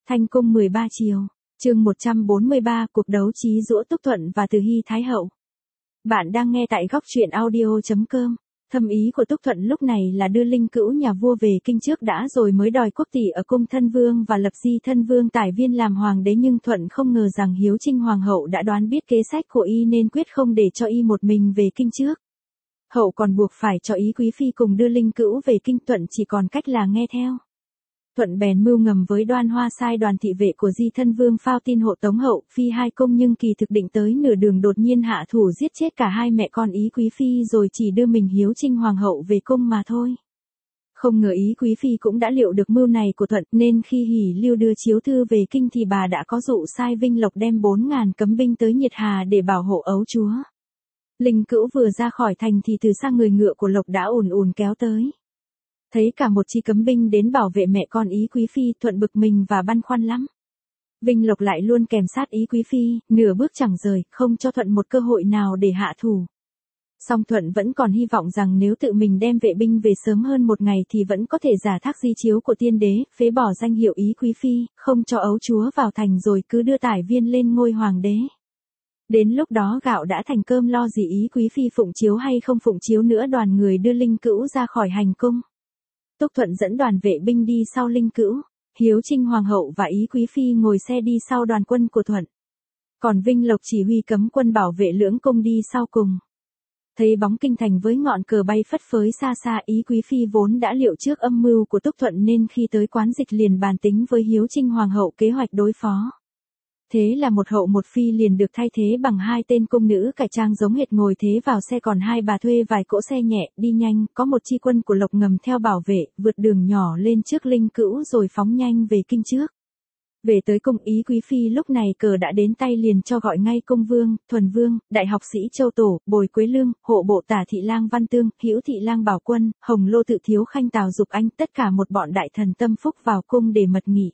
Thanh cung 13 chiều, chương 143 cuộc đấu trí giữa Túc Thuận và Từ Hy Thái Hậu. Bạn đang nghe tại góc truyện audio.com. Thâm ý của Túc Thuận lúc này là đưa linh cữu nhà vua về kinh trước đã rồi mới đòi quốc tỷ ở cung thân vương và lập Di thân vương Tải Viên làm hoàng đế, nhưng Thuận không ngờ rằng Hiếu Trinh hoàng hậu đã đoán biết kế sách của y nên quyết không để cho y một mình về kinh trước. Hậu còn buộc phải cho ý quý phi cùng đưa linh cữu về kinh. Thuận chỉ còn cách là nghe theo. Thuận bèn mưu ngầm với Đoan Hoa sai đoàn thị vệ của Di thân vương phao tin hộ tống hậu phi hai cung, nhưng kỳ thực định tới nửa đường đột nhiên hạ thủ giết chết cả hai mẹ con ý quý phi rồi chỉ đưa mình Hiếu Trinh hoàng hậu về cung mà thôi. Không ngờ ý quý phi cũng đã liệu được mưu này của Thuận, nên khi Hỉ Lưu đưa chiếu thư về kinh thì bà đã có dụ sai Vinh Lộc đem 4.000 cấm binh tới Nhiệt Hà để bảo hộ ấu chúa. Linh cữu vừa ra khỏi thành thì từ xa người ngựa của Lộc đã ùn ùn kéo tới. Thấy cả một chi cấm binh đến bảo vệ mẹ con ý quý phi, Thuận bực mình và băn khoăn lắm. Vinh Lộc lại luôn kèm sát ý quý phi, nửa bước chẳng rời, không cho Thuận một cơ hội nào để hạ thủ. Song Thuận vẫn còn hy vọng rằng nếu tự mình đem vệ binh về sớm hơn một ngày thì vẫn có thể giả thác di chiếu của tiên đế, phế bỏ danh hiệu ý quý phi, không cho ấu chúa vào thành rồi cứ đưa Tải Viên lên ngôi hoàng đế. Đến lúc đó gạo đã thành cơm, lo gì ý quý phi phụng chiếu hay không phụng chiếu nữa. Đoàn người đưa linh cữu ra khỏi hành cung. Túc Thuận dẫn đoàn vệ binh đi sau linh cữu, Hiếu Trinh hoàng hậu và ý quý phi ngồi xe đi sau đoàn quân của Thuận. Còn Vinh Lộc chỉ huy cấm quân bảo vệ lưỡng cung đi sau cùng. Thấy bóng kinh thành với ngọn cờ bay phất phới xa xa, ý quý phi vốn đã liệu trước âm mưu của Túc Thuận nên khi tới quán dịch liền bàn tính với Hiếu Trinh hoàng hậu kế hoạch đối phó. Thế là một hậu một phi liền được thay thế bằng hai tên cung nữ cải trang giống hệt ngồi thế vào xe, còn hai bà thuê vài cỗ xe nhẹ đi nhanh, có một chi quân của Lộc ngầm theo bảo vệ, vượt đường nhỏ lên trước linh cữu rồi phóng nhanh về kinh trước. Về tới cung, ý quý phi lúc này cờ đã đến tay liền cho gọi ngay cung vương, thuần vương, đại học sĩ Châu Tổ, Bồi Quế Lương, hộ bộ tả thị lang Văn Tương, Hữu thị lang Bảo Quân, Hồng Lô Tự Thiếu Khanh Tào Dục Anh, tất cả một bọn đại thần tâm phúc vào cung để mật nghị.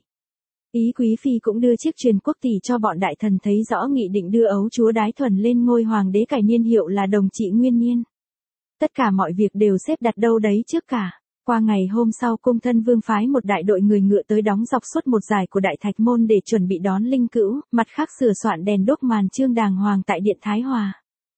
Ý quý phi cũng đưa chiếc truyền quốc tỷ cho bọn đại thần thấy rõ nghị định đưa ấu chúa Đái Thuần lên ngôi hoàng đế, cải niên hiệu là Đồng Trị Nguyên Niên. Tất cả mọi việc đều xếp đặt đâu đấy trước cả. Qua ngày hôm sau, cung thân vương phái một đại đội người ngựa tới đóng dọc suốt một dải của Đại Thạch Môn để chuẩn bị đón linh cữu, mặt khác sửa soạn đèn đuốc màn chương đàng hoàng tại điện Thái Hòa,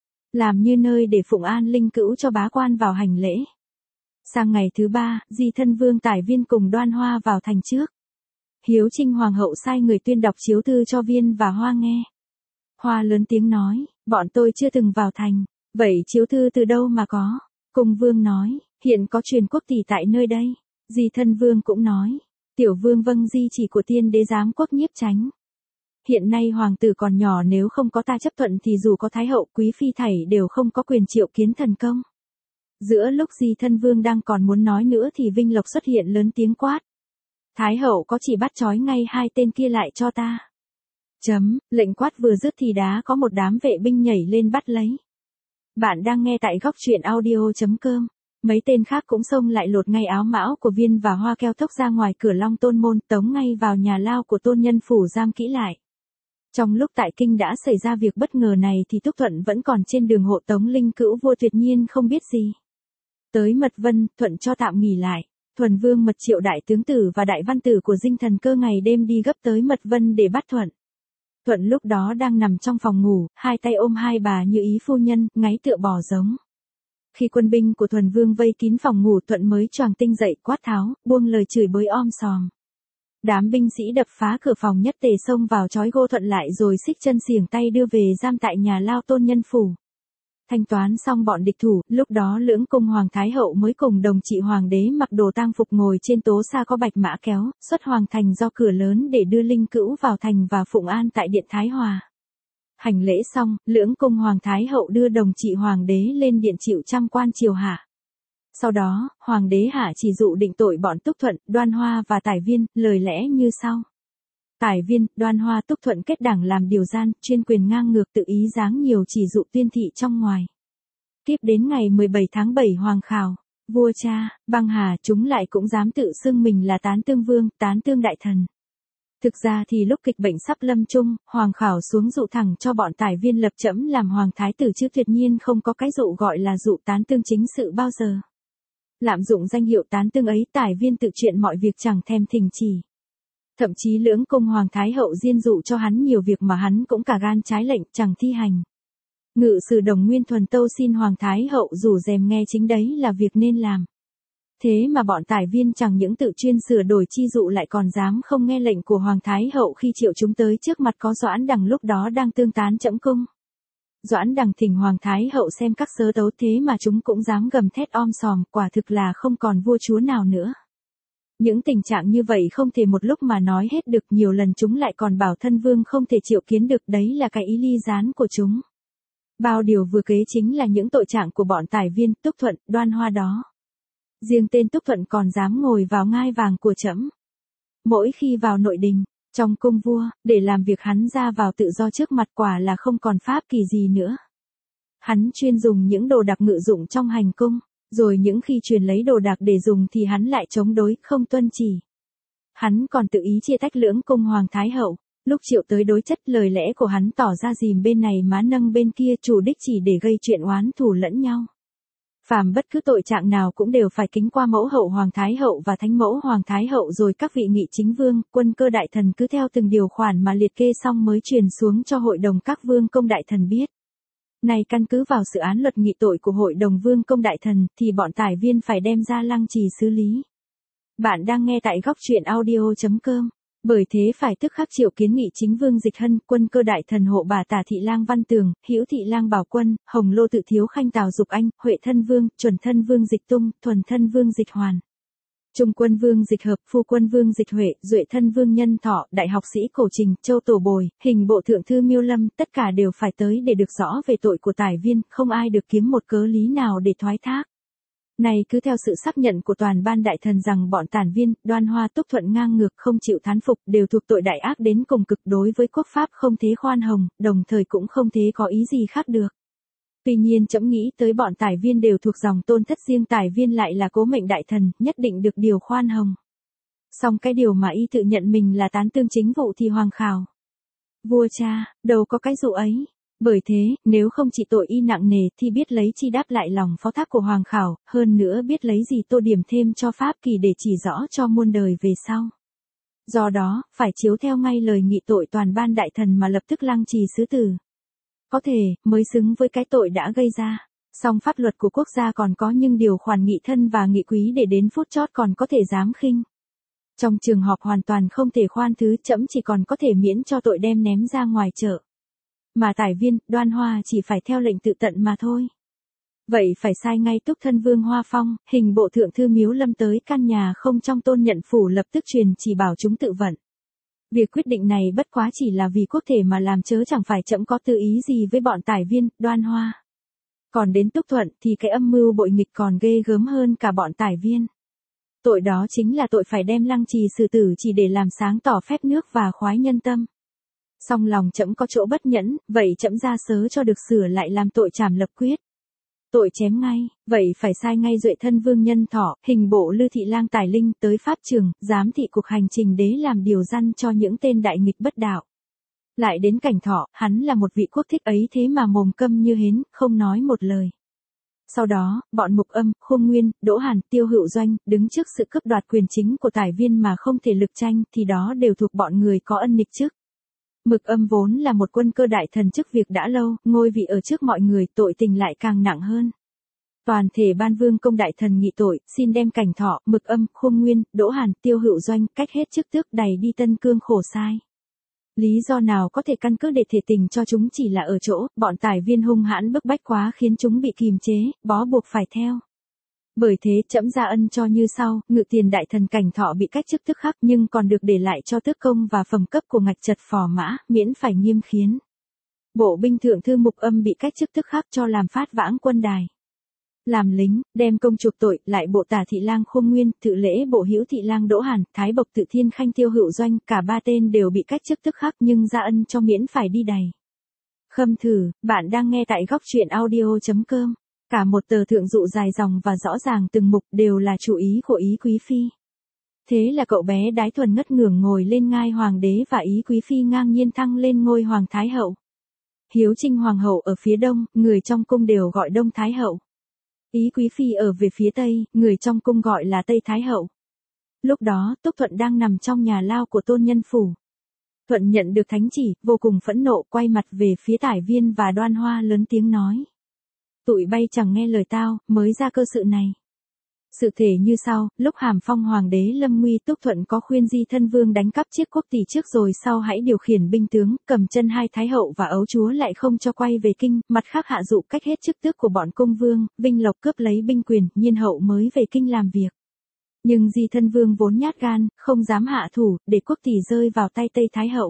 làm như nơi để phụng an linh cữu cho bá quan vào hành lễ. Sang ngày thứ ba, Di thân vương Tải Viên cùng Đoan Hoa vào thành trước. Hiếu Trinh hoàng hậu sai người tuyên đọc chiếu thư cho Viên và Hoa nghe. Hoa lớn tiếng nói, bọn tôi chưa từng vào thành, vậy chiếu thư từ đâu mà có? Cung vương nói, hiện có truyền quốc tỷ tại nơi đây. Di thân vương cũng nói, tiểu vương vâng di chỉ của tiên đế giám quốc Nhiếp Chánh. Hiện nay hoàng tử còn nhỏ, nếu không có ta chấp thuận thì dù có thái hậu quý phi thảy đều không có quyền triệu kiến thần công. Giữa lúc Di thân vương đang còn muốn nói nữa thì Vinh Lộc xuất hiện lớn tiếng quát, Thái hậu có chỉ bắt trói ngay hai tên kia lại cho ta. Lệnh quát vừa dứt thì đã có một đám vệ binh nhảy lên bắt lấy. Bạn đang nghe tại góc truyện audio.com. Mấy tên khác cũng xông lại lột ngay áo mão của Viên và Hoa, keo tốc ra ngoài cửa Long Tôn môn, tống ngay vào nhà lao của Tôn Nhân phủ giam kỹ lại. Trong lúc tại kinh đã xảy ra việc bất ngờ này thì Túc Thuận vẫn còn trên đường hộ tống linh cữu vua, tuyệt nhiên không biết gì. Tới Mật Vân, Thuận cho tạm nghỉ lại. Thuần vương mật triệu đại tướng tử và đại văn tử của Dinh Thần Cơ ngày đêm đi gấp tới Mật Vân để bắt Thuận. Thuận lúc đó đang nằm trong phòng ngủ, hai tay ôm hai bà như ý phu nhân, ngáy tựa bò giống. Khi quân binh của Thuần vương vây kín phòng ngủ, Thuận mới choàng tinh dậy, quát tháo, buông lời chửi bới om sòm. Đám binh sĩ đập phá cửa phòng nhất tề xông vào trói gô Thuận lại rồi xích chân xiềng tay đưa về giam tại nhà lao Tôn Nhân phủ. Thanh toán xong bọn địch thủ, lúc đó lưỡng cung hoàng thái hậu mới cùng Đồng Trị hoàng đế mặc đồ tang phục ngồi trên tố xa có bạch mã kéo, xuất hoàng thành do cửa lớn để đưa linh cữu vào thành và phụng an tại điện Thái Hòa. Hành lễ xong, lưỡng cung hoàng thái hậu đưa Đồng Trị hoàng đế lên điện chịu trăm quan triều hạ. Sau đó, hoàng đế hạ chỉ dụ định tội bọn Túc Thuận, Đoan Hoa và Tải Viên, lời lẽ như sau. Tải Viên, Đoan Hoa, Túc Thuận kết đảng làm điều gian, chuyên quyền ngang ngược, tự ý giáng nhiều chỉ dụ tuyên thị trong ngoài. Tiếp đến ngày 17 tháng 7 hoàng khảo, vua cha, băng hà, chúng lại cũng dám tự xưng mình là tán tương vương, tán tương đại thần. Thực ra thì lúc kịch bệnh sắp lâm chung, hoàng khảo xuống dụ thẳng cho bọn Tải Viên lập trẫm làm hoàng thái tử, chứ tuyệt nhiên không có cái dụ gọi là dụ tán tương chính sự bao giờ. Lạm dụng danh hiệu tán tương ấy, Tải Viên tự chuyện mọi việc chẳng thèm thỉnh chỉ. Thậm chí lưỡng cung hoàng thái hậu diên dụ cho hắn nhiều việc mà hắn cũng cả gan trái lệnh chẳng thi hành. Ngự sử Đồng Nguyên Thuần tâu xin hoàng thái hậu rủ rèm nghe chính đấy là việc nên làm. Thế mà bọn tải viên chẳng những tự chuyên sửa đổi chi dụ lại còn dám không nghe lệnh của hoàng thái hậu khi triệu chúng tới trước mặt có Doãn Đằng lúc đó đang tương tán trẫm cung. Doãn Đằng thỉnh hoàng thái hậu xem các sớ tấu thế mà chúng cũng dám gầm thét om sòm, quả thực là không còn vua chúa nào nữa. Những tình trạng như vậy không thể một lúc mà nói hết được, nhiều lần chúng lại còn bảo thân vương không thể triệu kiến được, đấy là cái ý ly gián của chúng. Bao điều vừa kế chính là những tội trạng của bọn tải viên Túc Thuận, Đoan Hoa đó. Riêng tên Túc Thuận còn dám ngồi vào ngai vàng của trẫm. Mỗi khi vào nội đình, trong cung vua, để làm việc hắn ra vào tự do trước mặt, quả là không còn pháp kỳ gì nữa. Hắn chuyên dùng những đồ đạc ngự dụng trong hành cung, rồi những khi truyền lấy đồ đạc để dùng thì hắn lại chống đối, không tuân chỉ. Hắn còn tự ý chia tách lưỡng cung hoàng thái hậu, lúc triệu tới đối chất lời lẽ của hắn tỏ ra dìm bên này má nâng bên kia, chủ đích chỉ để gây chuyện oán thù lẫn nhau. Phàm bất cứ tội trạng nào cũng đều phải kính qua mẫu hậu hoàng thái hậu và thánh mẫu hoàng thái hậu, rồi các vị nghị chính vương, quân cơ đại thần cứ theo từng điều khoản mà liệt kê xong mới truyền xuống cho hội đồng các vương công đại thần biết. Này căn cứ vào sự án luật nghị tội của hội đồng vương công đại thần thì bọn tải viên phải đem ra lăng trì xử lý. Bạn đang nghe tại góc truyện audio.com. Bởi thế phải tức khắc triệu kiến nghị chính vương Dịch Hân, quân cơ đại thần hộ bà Tả Thị Lang Văn Tường, Hữu Thị Lang Bảo Quân, Hồng Lô Tự Thiếu Khanh Tào Dục Anh, Huệ Thân Vương, Chuẩn Thân Vương Dịch Tung, Thuần Thân Vương Dịch Hoàn, Trung Quân Vương Dịch Hợp, Phu Quân Vương Dịch Huệ, Duệ Thân Vương Nhân Thọ, Đại học sĩ Cổ Trình, Châu Tổ Bồi, Hình Bộ Thượng thư Miêu Lâm, tất cả đều phải tới để được rõ về tội của tải viên, không ai được kiếm một cớ lý nào để thoái thác. Này cứ theo sự xác nhận của toàn ban đại thần rằng bọn tản viên, Đoan Hoa Túc Thuận ngang ngược không chịu thán phục, đều thuộc tội đại ác đến cùng cực, đối với quốc pháp không thế khoan hồng, đồng thời cũng không thế có ý gì khác được. Tuy nhiên trẫm nghĩ tới bọn tải viên đều thuộc dòng tôn thất, riêng tải viên lại là cố mệnh đại thần, nhất định được điều khoan hồng. Song cái điều mà y tự nhận mình là tán tương chính vụ thì hoàng khảo. Vua cha, đâu có cái dụ ấy. Bởi thế, nếu không chỉ tội y nặng nề thì biết lấy chi đáp lại lòng phó thác của hoàng khảo, hơn nữa biết lấy gì tô điểm thêm cho pháp kỳ để chỉ rõ cho muôn đời về sau. Do đó, phải chiếu theo ngay lời nghị tội toàn ban đại thần mà lập tức lăng trì xứ tử. Có thể, mới xứng với cái tội đã gây ra. Song pháp luật của quốc gia còn có những điều khoản nghị thân và nghị quý để đến phút chót còn có thể dám khinh. Trong trường hợp hoàn toàn không thể khoan thứ, trẫm chỉ còn có thể miễn cho tội đem ném ra ngoài chợ. Mà tải viên, Đoan Hoa chỉ phải theo lệnh tự tận mà thôi. Vậy phải sai ngay Túc Thân Vương Hoa Phong, Hình Bộ Thượng thư Miếu Lâm tới căn nhà không trong Tôn Nhận Phủ, lập tức truyền chỉ bảo chúng tự vận. Việc quyết định này bất quá chỉ là vì quốc thể mà làm, chớ chẳng phải trẫm có tư ý gì với bọn tải viên, Đoan Hoa. Còn đến Túc Thuận thì cái âm mưu bội nghịch còn ghê gớm hơn cả bọn tải viên. Tội đó chính là tội phải đem lăng trì xử tử chỉ để làm sáng tỏ phép nước và khoái nhân tâm. Song lòng trẫm có chỗ bất nhẫn, vậy trẫm ra sớ cho được sửa lại làm tội trảm lập quyết. Tội chém ngay, vậy phải sai ngay Duệ Thân Vương Nhân Thọ, Hình Bộ Lư Thị Lang Tài Linh tới pháp trường, giám thị cuộc hành trình đế làm điều răn cho những tên đại nghịch bất đạo. Lại đến Cảnh Thọ, hắn là một vị quốc thích ấy thế mà mồm câm như hến, không nói một lời. Sau đó, bọn Mục Âm, Khôn Nguyên, Đỗ Hàn, Tiêu Hữu Doanh, đứng trước sự cướp đoạt quyền chính của tải viên mà không thể lực tranh thì đó đều thuộc bọn người có ân nghịch trước. Mục Âm vốn là một quân cơ đại thần chức việc đã lâu, ngôi vị ở trước mọi người, tội tình lại càng nặng hơn. Toàn thể ban vương công đại thần nghị tội, xin đem Cảnh Thọ, Mục Âm, Khôn Nguyên, Đỗ Hàn, Tiêu Hữu Doanh cách hết chức tước đầy đi Tân Cương khổ sai. Lý do nào có thể căn cứ để thể tình cho chúng chỉ là ở chỗ, bọn tải viên hung hãn bức bách quá khiến chúng bị kìm chế, bó buộc phải theo. Bởi thế trẫm ra ân cho như sau, ngự tiền đại thần Cảnh Thọ bị cách chức tức khắc nhưng còn được để lại cho tước công và phẩm cấp của ngạch trật phò mã, miễn phải nghiêm khiến. Bộ binh thượng thư Mục Âm bị cách chức tức khắc cho làm phát vãng quân đài. Làm lính, đem công chuộc tội, lại bộ Tả Thị Lang Khôn Nguyên, Tự lễ bộ Hữu Thị Lang Đỗ Hàn, Thái Bộc Tự Thiên Khanh Tiêu Hữu Doanh, cả ba tên đều bị cách chức tức khắc nhưng ra ân cho miễn phải đi đày. Khâm thử, bạn đang nghe tại góc truyện audio.com. Cả một tờ thượng dụ dài dòng và rõ ràng từng mục đều là chủ ý của Ý Quý Phi. Thế là cậu bé đái thuần ngất ngưởng ngồi lên ngai hoàng đế và Ý Quý Phi ngang nhiên thăng lên ngôi hoàng thái hậu. Hiếu Trinh hoàng hậu ở phía đông, người trong cung đều gọi Đông Thái hậu. Ý Quý Phi ở về phía tây, người trong cung gọi là Tây Thái hậu. Lúc đó, Túc Thuận đang nằm trong nhà lao của Tôn Nhân Phủ. Thuận nhận được thánh chỉ, vô cùng phẫn nộ, quay mặt về phía Tải Viên và Đoan Hoa lớn tiếng nói. Tụi bay chẳng nghe lời tao, mới ra cơ sự này. Sự thể như sau, lúc Hàm Phong Hoàng đế lâm nguy, Túc Thuận có khuyên Di Thân Vương đánh cắp chiếc quốc tỷ trước rồi sau hãy điều khiển binh tướng, cầm chân hai thái hậu và ấu chúa lại không cho quay về kinh, mặt khác hạ dụ cách hết chức tước của bọn cung vương, Vinh Lộc cướp lấy binh quyền, Nhiên hậu mới về kinh làm việc. Nhưng Di Thân Vương vốn nhát gan, không dám hạ thủ, để quốc tỷ rơi vào tay Tây Thái hậu.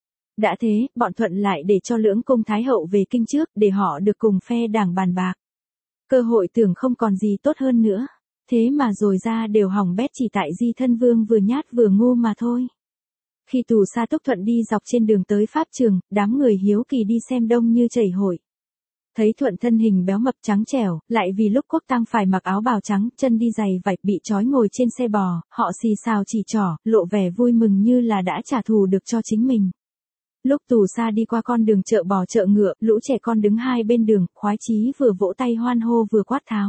Đã thế, bọn Thuận lại để cho lưỡng cung Thái hậu về kinh trước, để họ được cùng phe đảng bàn bạc. Cơ hội tưởng không còn gì tốt hơn nữa. Thế mà rồi ra đều hỏng bét chỉ tại Di Thân Vương vừa nhát vừa ngu mà thôi. Khi tù xa Túc Thuận đi dọc trên đường tới pháp trường, đám người hiếu kỳ đi xem đông như chảy hội. Thấy Thuận thân hình béo mập trắng trẻo, lại vì lúc quốc tang phải mặc áo bào trắng, chân đi giày vạch bị trói ngồi trên xe bò, họ xì xào chỉ trỏ, lộ vẻ vui mừng như là đã trả thù được cho chính mình. Lúc tù xa đi qua con đường chợ bò chợ ngựa, lũ trẻ con đứng hai bên đường, khoái chí vừa vỗ tay hoan hô vừa quát tháo.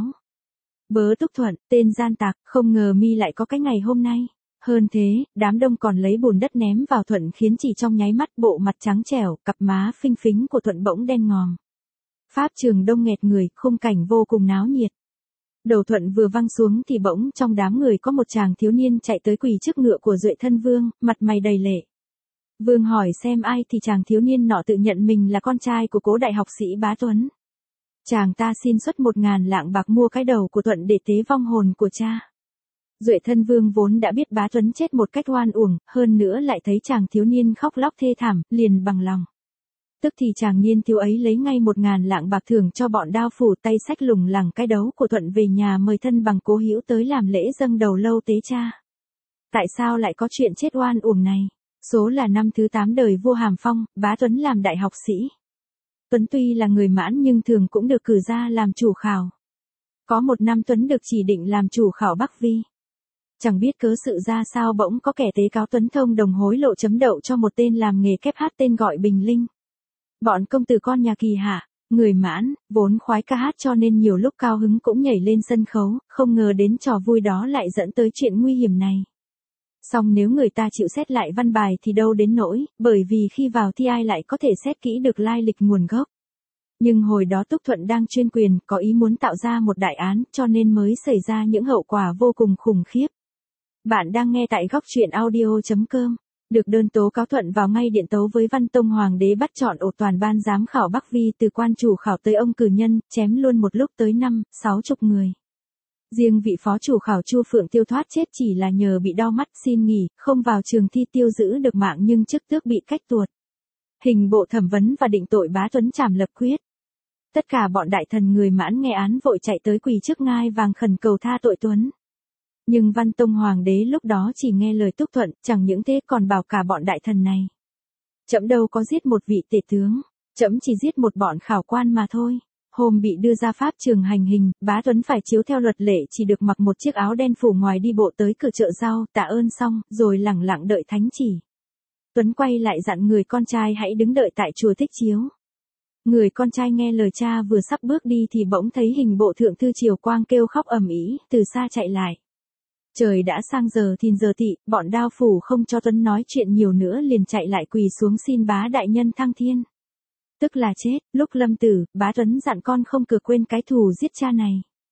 Bớ Túc Thuận, tên gian tặc, không ngờ mi lại có cái ngày hôm nay. Hơn thế, đám đông còn lấy bùn đất ném vào Thuận khiến chỉ trong nháy mắt bộ mặt trắng trẻo, cặp má phinh phính của Thuận bỗng đen ngòm. Pháp trường đông nghẹt người, khung cảnh vô cùng náo nhiệt. Đầu Thuận vừa văng xuống thì bỗng trong đám người có một chàng thiếu niên chạy tới quỳ trước ngựa của Duệ Thân Vương, mặt mày đầy lệ. Vương hỏi xem ai thì chàng thiếu niên nọ tự nhận mình là con trai của cố đại học sĩ Bá Tuấn. Chàng ta xin xuất 1.000 lạng bạc mua cái đầu của Thuận để tế vong hồn của cha. Duệ Thân Vương vốn đã biết Bá Tuấn chết một cách oan uổng, hơn nữa lại thấy chàng thiếu niên khóc lóc thê thảm, liền bằng lòng. Tức thì chàng niên thiếu ấy lấy ngay 1.000 lạng bạc thưởng cho bọn đao phủ, tay xách lùng lẳng cái đấu của Thuận về nhà mời thân bằng cố hữu tới làm lễ dâng đầu lâu tế cha. Tại sao lại có chuyện chết oan uổng này? Số là năm thứ 8 đời vua Hàm Phong, Bá Tuấn làm đại học sĩ. Tuấn tuy là người Mãn nhưng thường cũng được cử ra làm chủ khảo. Có một năm Tuấn được chỉ định làm chủ khảo Bắc Vi. Chẳng biết cớ sự ra sao bỗng có kẻ tố cáo Tuấn thông đồng hối lộ chấm đậu cho một tên làm nghề kép hát tên gọi Bình Linh. Bọn công tử con nhà Kỳ Hạ, người Mãn, vốn khoái ca hát cho nên nhiều lúc cao hứng cũng nhảy lên sân khấu, không ngờ đến trò vui đó lại dẫn tới chuyện nguy hiểm này. Song nếu người ta chịu xét lại văn bài thì đâu đến nỗi, bởi vì khi vào thi ai lại có thể xét kỹ được lai lịch nguồn gốc. Nhưng hồi đó Túc Thuận đang chuyên quyền, có ý muốn tạo ra một đại án, cho nên mới xảy ra những hậu quả vô cùng khủng khiếp. Bạn đang nghe tại góc truyện audio.com. Được đơn tố cáo Thuận vào ngay điện tấu với Văn Tông Hoàng đế bắt chọn ổ toàn ban giám khảo Bắc Vi từ quan chủ khảo tới ông cử nhân, chém luôn một lúc tới 5-60 người. Riêng vị phó chủ khảo Chu Phượng Tiêu thoát chết chỉ là nhờ bị đau mắt xin nghỉ, không vào trường thi tiêu giữ được mạng nhưng chức tước bị cách tuột. Hình bộ thẩm vấn và định tội Bá Tuấn trảm lập quyết. Tất cả bọn đại thần người Mãn nghe án vội chạy tới quỳ trước ngai vàng khẩn cầu tha tội Tuấn. Nhưng Văn Tông Hoàng đế lúc đó chỉ nghe lời Túc Thuận, chẳng những thế còn bảo cả bọn đại thần này. Trẫm đâu có giết một vị tể tướng, trẫm chỉ giết một bọn khảo quan mà thôi. Hôm bị đưa ra pháp trường hành hình, Bá Tuấn phải chiếu theo luật lệ chỉ được mặc một chiếc áo đen phủ ngoài đi bộ tới cửa chợ rau, tạ ơn xong, rồi lẳng lặng đợi thánh chỉ. Tuấn quay lại dặn người con trai hãy đứng đợi tại chùa Thích Chiếu. Người con trai nghe lời cha vừa sắp bước đi thì bỗng thấy hình bộ thượng thư Triều Quang kêu khóc ầm ĩ, từ xa chạy lại. Trời đã sang giờ thìn giờ tỵ, bọn đao phủ không cho Tuấn nói chuyện nhiều nữa liền chạy lại quỳ xuống xin Bá đại nhân thăng thiên. Tức là chết, lúc lâm tử, Bá Tuấn dặn con không cứ quên cái thù giết cha này.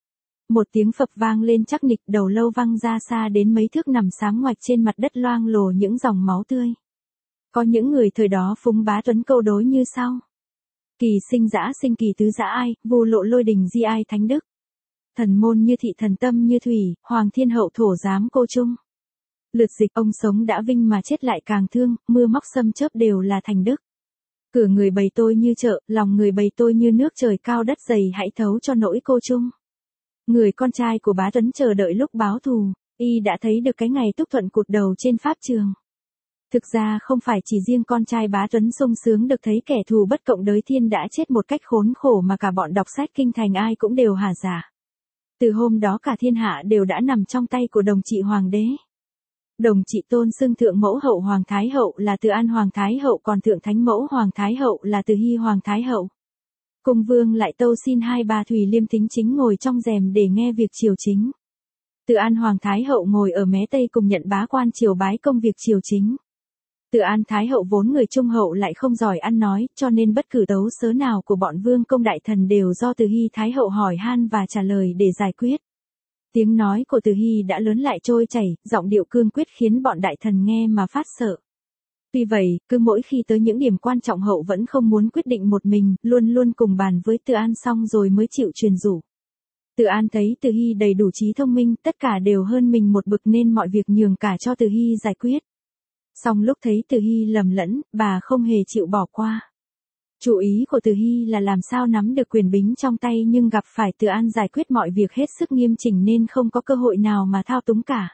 Một tiếng phập vang lên chắc nịch, đầu lâu văng ra xa đến mấy thước nằm sáng ngoạch trên mặt đất loang lổ những dòng máu tươi. Có những người thời đó phúng Bá Tuấn câu đối như sau. Kỳ sinh dã sinh kỳ tứ dã ai, vô lộ lôi đình di ai thánh đức. Thần môn như thị thần tâm như thủy, hoàng thiên hậu thổ giám cô trung. Lượt dịch ông sống đã vinh mà chết lại càng thương, mưa móc xâm chớp đều là thành đức. Cửa người bày tôi như chợ, lòng người bày tôi như nước trời cao đất dày hãy thấu cho nỗi cô chung. Người con trai của Bá Tuấn chờ đợi lúc báo thù, y đã thấy được cái ngày Túc Thuận cụt đầu trên pháp trường. Thực ra không phải chỉ riêng con trai Bá Tuấn sung sướng được thấy kẻ thù bất cộng đới thiên đã chết một cách khốn khổ mà cả bọn đọc sách kinh thành ai cũng đều hả dạ. Từ hôm đó cả thiên hạ đều đã nằm trong tay của đồng trị hoàng đế. Đồng trị tôn xưng thượng mẫu hậu hoàng thái hậu là từ An hoàng thái hậu, còn thượng thánh mẫu hoàng thái hậu là từ Hy hoàng thái hậu. Cung vương lại tâu xin hai bà Thùy Liêm Thính chính ngồi trong rèm để nghe việc triều chính. Từ An Hoàng Thái Hậu ngồi ở mé Tây cùng nhận bá quan triều bái công việc triều chính. Từ An Thái Hậu vốn người trung hậu lại không giỏi ăn nói, cho nên bất cứ tấu sớ nào của bọn vương công đại thần đều do Từ Hy Thái Hậu hỏi han và trả lời để giải quyết. Tiếng nói của Từ Hy đã lớn lại trôi chảy, giọng điệu cương quyết khiến bọn đại thần nghe mà phát sợ. Tuy vậy, cứ mỗi khi tới những điểm quan trọng hậu vẫn không muốn quyết định một mình, luôn luôn cùng bàn với Từ An xong rồi mới chịu truyền rủ. Từ An thấy Từ Hy đầy đủ trí thông minh, tất cả đều hơn mình một bậc nên mọi việc nhường cả cho Từ Hy giải quyết. Song lúc thấy Từ Hy lầm lẫn, bà không hề chịu bỏ qua. Chủ ý của Từ Hy là làm sao nắm được quyền bính trong tay nhưng gặp phải Từ An giải quyết mọi việc hết sức nghiêm chỉnh nên không có cơ hội nào mà thao túng cả.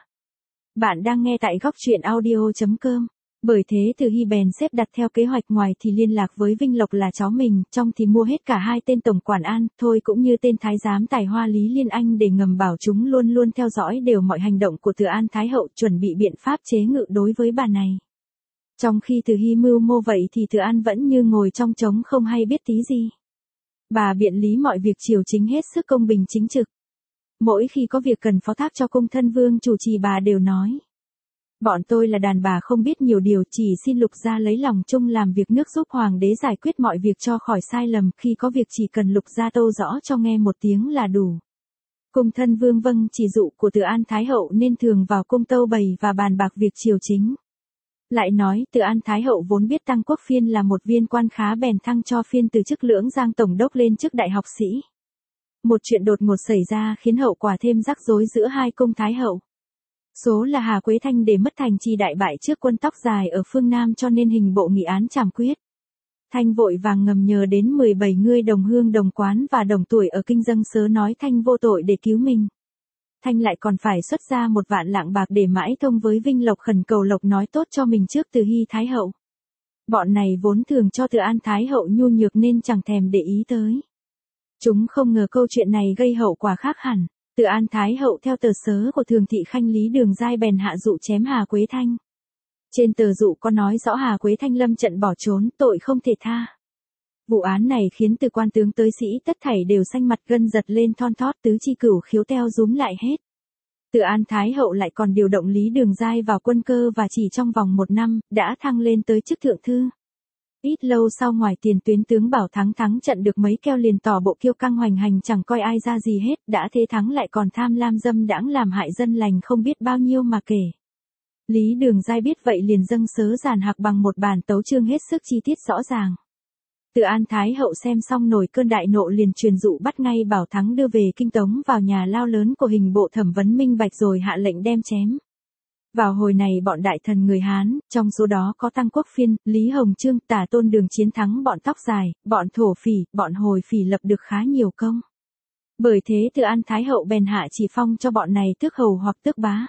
Bạn đang nghe tại góc truyện audio.com. Bởi thế Từ Hy bèn xếp đặt theo kế hoạch, ngoài thì liên lạc với Vinh Lộc là cháu mình, trong thì mua hết cả hai tên tổng quản an, thôi cũng như tên thái giám tài hoa Lý Liên Anh để ngầm bảo chúng luôn luôn theo dõi đều mọi hành động của Từ An Thái Hậu, chuẩn bị biện pháp chế ngự đối với bà này. Trong khi Từ Hy mưu mô vậy thì Từ An vẫn như ngồi trong trống không hay biết tí gì. Bà biện lý mọi việc triều chính hết sức công bình chính trực. Mỗi khi có việc cần phó thác cho cung thân vương chủ trì bà đều nói. Bọn tôi là đàn bà không biết nhiều điều, chỉ xin Lục gia lấy lòng chung làm việc nước giúp hoàng đế giải quyết mọi việc cho khỏi sai lầm, khi có việc chỉ cần Lục gia tâu rõ cho nghe một tiếng là đủ. Cung thân vương vâng chỉ dụ của Từ An Thái Hậu nên thường vào cung tâu bày và bàn bạc việc triều chính. Lại nói Từ An Thái Hậu vốn biết Tăng Quốc Phiên là một viên quan khá bèn thăng cho Phiên từ chức Lưỡng Giang Tổng đốc lên chức đại học sĩ. Một chuyện đột ngột xảy ra khiến hậu quả thêm rắc rối giữa hai cung Thái Hậu. Số là Hà Quế Thanh để mất thành trì đại bại trước quân tóc dài ở phương Nam cho nên hình bộ nghị án trảm quyết. Thanh vội vàng ngầm nhờ đến 17 người đồng hương đồng quán và đồng tuổi ở kinh dâng sớ nói Thanh vô tội để cứu mình. Thanh lại còn phải xuất ra 1 vạn lạng bạc để mãi thông với Vinh Lộc khẩn cầu Lộc nói tốt cho mình trước Từ Hy Thái Hậu. Bọn này vốn thường cho Từ An Thái Hậu nhu nhược nên chẳng thèm để ý tới. Chúng không ngờ câu chuyện này gây hậu quả khác hẳn. Từ An Thái Hậu theo tờ sớ của Thường thị Khanh Lý Đường Giai bèn hạ dụ chém Hà Quế Thanh. Trên tờ dụ có nói rõ Hà Quế Thanh lâm trận bỏ trốn, tội không thể tha. Vụ án này khiến từ quan tướng tới sĩ tất thảy đều xanh mặt gân giật lên thon thót, tứ chi cửu khiếu teo rúm lại hết. Từ An Thái Hậu lại còn điều động Lý Đường Giai vào quân cơ và chỉ trong vòng 1 năm, đã thăng lên tới chức thượng thư. Ít lâu sau ngoài tiền tuyến tướng Bảo Thắng thắng trận được mấy keo liền tỏ bộ kiêu căng hoành hành chẳng coi ai ra gì hết, đã thế thắng lại còn tham lam dâm đãng làm hại dân lành không biết bao nhiêu mà kể. Lý Đường Giai biết vậy liền dâng sớ giàn hạc bằng một bản tấu chương hết sức chi tiết rõ ràng. Từ An Thái Hậu xem xong nổi cơn đại nộ liền truyền dụ bắt ngay Bảo Thắng đưa về Kinh Tống vào nhà lao lớn của hình bộ thẩm vấn minh bạch rồi hạ lệnh đem chém. Vào hồi này bọn đại thần người Hán, trong số đó có Tăng Quốc Phiên, Lý Hồng Chương, Tả Tôn Đường chiến thắng bọn tóc dài, bọn thổ phỉ, bọn hồi phỉ lập được khá nhiều công. Bởi thế Từ An Thái Hậu bèn hạ chỉ phong cho bọn này tước hầu hoặc tước bá.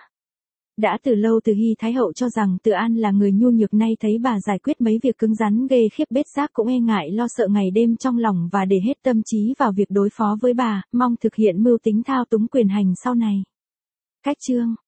Đã từ lâu Từ Hy Thái Hậu cho rằng Từ An là người nhu nhược, nay thấy bà giải quyết mấy việc cứng rắn ghê khiếp bết giác cũng e ngại lo sợ ngày đêm trong lòng và để hết tâm trí vào việc đối phó với bà, mong thực hiện mưu tính thao túng quyền hành sau này. Cách chương